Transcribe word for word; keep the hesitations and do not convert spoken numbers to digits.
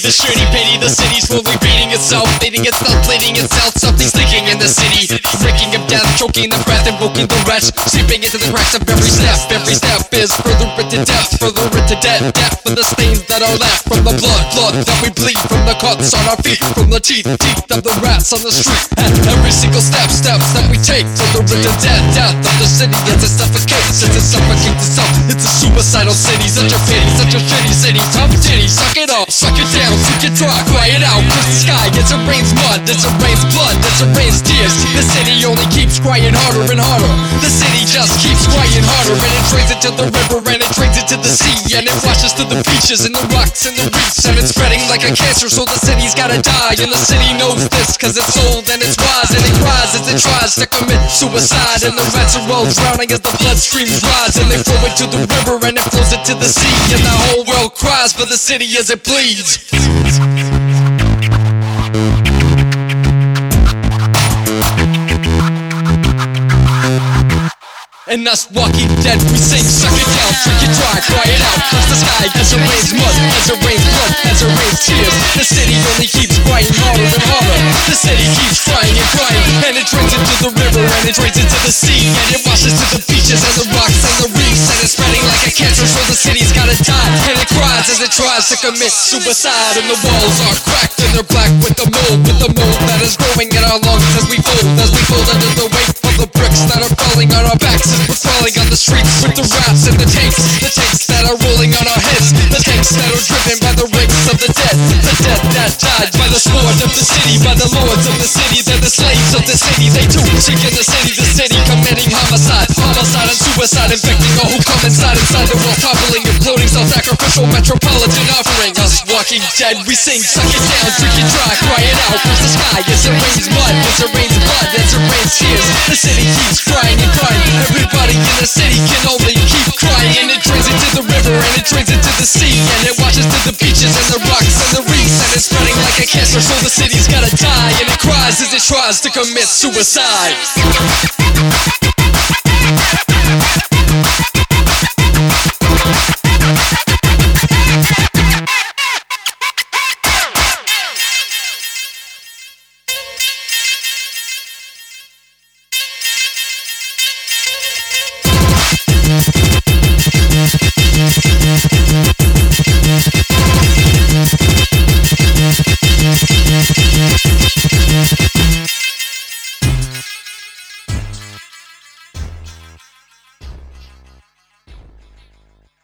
the shirty pity. The city's slowly beating itself, beating itself, bleeding itself. Something's leaking in the city, breaking of death, choking the breath, invoking the wretch, seeping into the cracks of every step. Every step is further into depth, further into death, death for the stains that are left from the blood, blood that we bleed from the cuts on our feet, from the teeth, teeth of the rats on the street. And every single step, steps that we take, further into death, death of the city as it suffocates, as it suffocates itself. It's a suicidal city, such a pity, such a shitty city. Tough titty, suck it up, suck it down, suck it dry, cry it out. Curse the sky, as it rains mud, as it rains blood, as it rains tears. The city only keeps crying harder and harder. The city just keeps crying harder, and it drains into the river, and it drains into the sea, and it washes to the beaches and the rocks and the reefs, and it's spreading like a cancer. So the city's gotta die, and the city knows this, cause it's old and it's wise, and it cries as it tries to commit suicide. And the rats are all drowning as the bloodstreams rise, and they flow into the river, and it flows into the sea, and the whole world cries for the city as it bleeds. And us Walking Dead, we sing, suck it down, drink it dry, cry it out. Curse the sky as it rains mud, as it rains blood, as it rains tears. The city only keeps crying harder and harder. The city keeps crying and crying, and it drains into the river, and it drains into the sea, and it washes to the beaches and the rocks and the reefs, and it's spreading like a cancer. So the city's gotta die, and it cries as it tries to commit suicide. And the walls are cracked and they're black with the mold, with the mold that is growing in our lungs as we fold, as we fold under the weight of the bricks that are falling on our backs. We're crawling on the streets with the rats and the tanks, the tanks that are rolling on our heads, the tanks that are driven by the ranks of the dead, the dead that died by the sword of the city, by the lords of the city. They're the slaves of the city, they too seek in the city, the city committing homicide, homicide and suicide, infecting all who come inside, inside the world, toppling, imploding, self-sacrificial metropolitan offering. Us Walking Dead, we sing, suck it down, drink it dry, cry it out. Curse the sky as it rains mud, as it rains blood, as it rains tears. The city keeps crying and crying. Everybody in the city can only keep crying, and it drains into the river, and it drains into the sea, and it washes to the beaches and the rocks and the reefs, and it's spreading like a cancer. So the city's gotta die, and it cries as it tries to commit suicide.